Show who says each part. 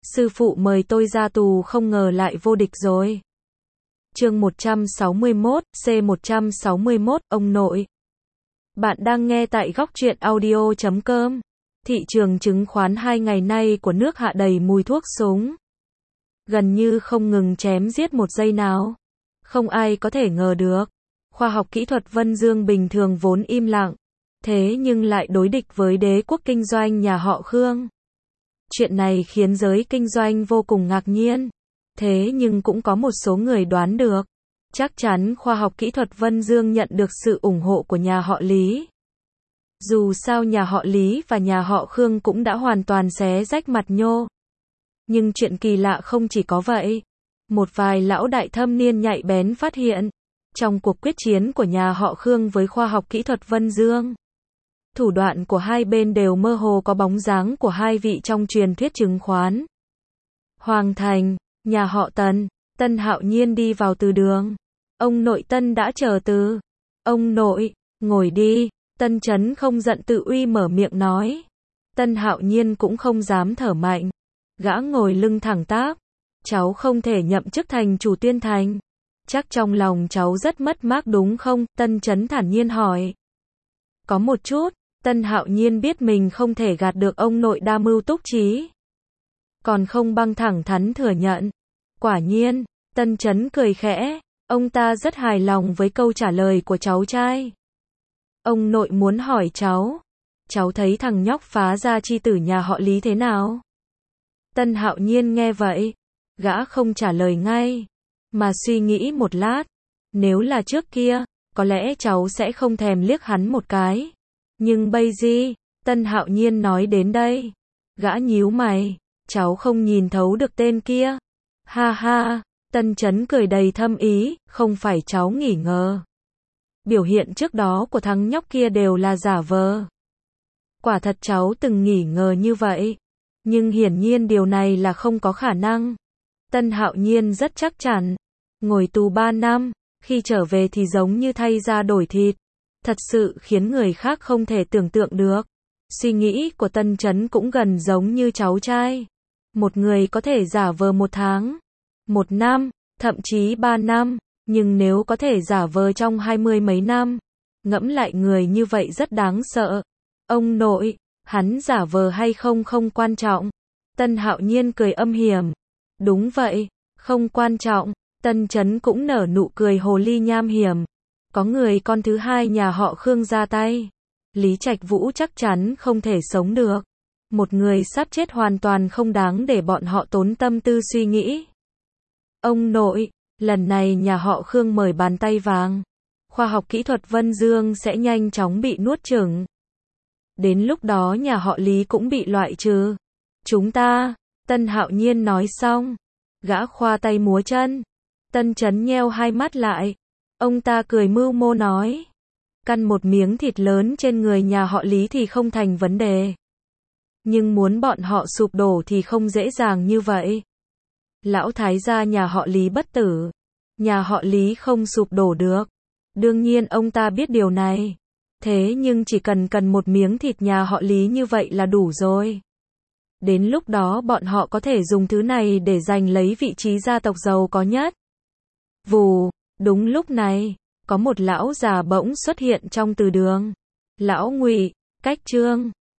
Speaker 1: Sư phụ mời tôi ra tù không ngờ lại vô địch rồi. Chương 161, C161, ông nội. Bạn đang nghe tại góc truyện audio.com. Thị trường chứng khoán 2 ngày nay của nước hạ đầy mùi thuốc súng. Gần như không ngừng chém giết một giây nào. Không ai có thể ngờ được. Khoa học kỹ thuật Vân Dương bình thường vốn im lặng. Thế nhưng lại đối địch với đế quốc kinh doanh nhà họ Khương. Chuyện này khiến giới kinh doanh vô cùng ngạc nhiên. Thế nhưng cũng có một số người đoán được. Chắc chắn khoa học kỹ thuật Vân Dương nhận được sự ủng hộ của nhà họ Lý. Dù sao nhà họ Lý và nhà họ Khương cũng đã hoàn toàn xé rách mặt nhô. Nhưng chuyện kỳ lạ không chỉ có vậy. Một vài lão đại thâm niên nhạy bén phát hiện. Trong cuộc quyết chiến của nhà họ Khương với khoa học kỹ thuật Vân Dương, thủ đoạn của hai bên đều mơ hồ có bóng dáng của hai vị trong truyền thuyết chứng khoán. Hoàng Thành, nhà họ Tần, Tân Hạo Nhiên đi vào từ đường. Ông nội Tân đã chờ từ. Ông nội, ngồi đi. Tân Chấn không giận tự uy mở miệng nói. Tân Hạo Nhiên cũng không dám thở mạnh. Gã ngồi lưng thẳng tắp. Cháu không thể nhậm chức thành chủ Tuyên Thành. Chắc trong lòng cháu rất mất mát đúng không? Tân Chấn thản nhiên hỏi. Có một chút. Tân Hạo Nhiên biết mình không thể gạt được ông nội đa mưu túc trí. Còn không băng thẳng thắn thừa nhận. Quả nhiên, Tân Chấn cười khẽ. Ông ta rất hài lòng với câu trả lời của cháu trai. Ông nội muốn hỏi cháu. Cháu thấy thằng nhóc phá ra chi tử nhà họ Lý thế nào? Tân Hạo Nhiên nghe vậy. Gã không trả lời ngay. Mà suy nghĩ một lát. Nếu là trước kia, có lẽ cháu sẽ không thèm liếc hắn một cái. Nhưng bây giờ, Tân Hạo Nhiên nói đến đây. Gã nhíu mày. Cháu không nhìn thấu được tên kia. Ha ha, Tân Chấn cười đầy thâm ý, không phải cháu nghỉ ngờ. Biểu hiện trước đó của thằng nhóc kia đều là giả vờ. Quả thật cháu từng nghỉ ngờ như vậy. Nhưng hiển nhiên điều này là không có khả năng. Tân Hạo Nhiên rất chắc chắn. Ngồi tù 3 năm, khi trở về thì giống như thay da đổi thịt. Thật sự khiến người khác không thể tưởng tượng được. Suy nghĩ của Tân Chấn cũng gần giống như cháu trai. Một người có thể giả vờ 1 tháng, 1 năm, thậm chí 3 năm. Nhưng nếu có thể giả vờ trong 20 mấy năm, ngẫm lại người như vậy rất đáng sợ. Ông nội, hắn giả vờ hay không không quan trọng. Tân Hạo Nhiên cười âm hiểm. Đúng vậy, không quan trọng. Tân Chấn cũng nở nụ cười hồ ly nham hiểm. Có người con thứ hai nhà họ Khương ra tay. Lý Trạch Vũ chắc chắn không thể sống được. Một người sắp chết hoàn toàn không đáng để bọn họ tốn tâm tư suy nghĩ. Ông nội, lần này nhà họ Khương mời bàn tay vàng. Khoa học kỹ thuật Vân Dương sẽ nhanh chóng bị nuốt chửng. Đến lúc đó nhà họ Lý cũng bị loại trừ. Chúng ta, Tân Hạo Nhiên nói xong. Gã khoa tay múa chân. Tân Chấn nheo hai mắt lại. Ông ta cười mưu mô nói. Căn một miếng thịt lớn trên người nhà họ Lý thì không thành vấn đề. Nhưng muốn bọn họ sụp đổ thì không dễ dàng như vậy. Lão thái gia nhà họ Lý bất tử. Nhà họ Lý không sụp đổ được. Đương nhiên ông ta biết điều này. Thế nhưng chỉ cần một miếng thịt nhà họ Lý như vậy là đủ rồi. Đến lúc đó bọn họ có thể dùng thứ này để giành lấy vị trí gia tộc giàu có nhất. Vù, đúng lúc này, có một lão già bỗng xuất hiện trong từ đường. Lão Ngụy, Cách Trương,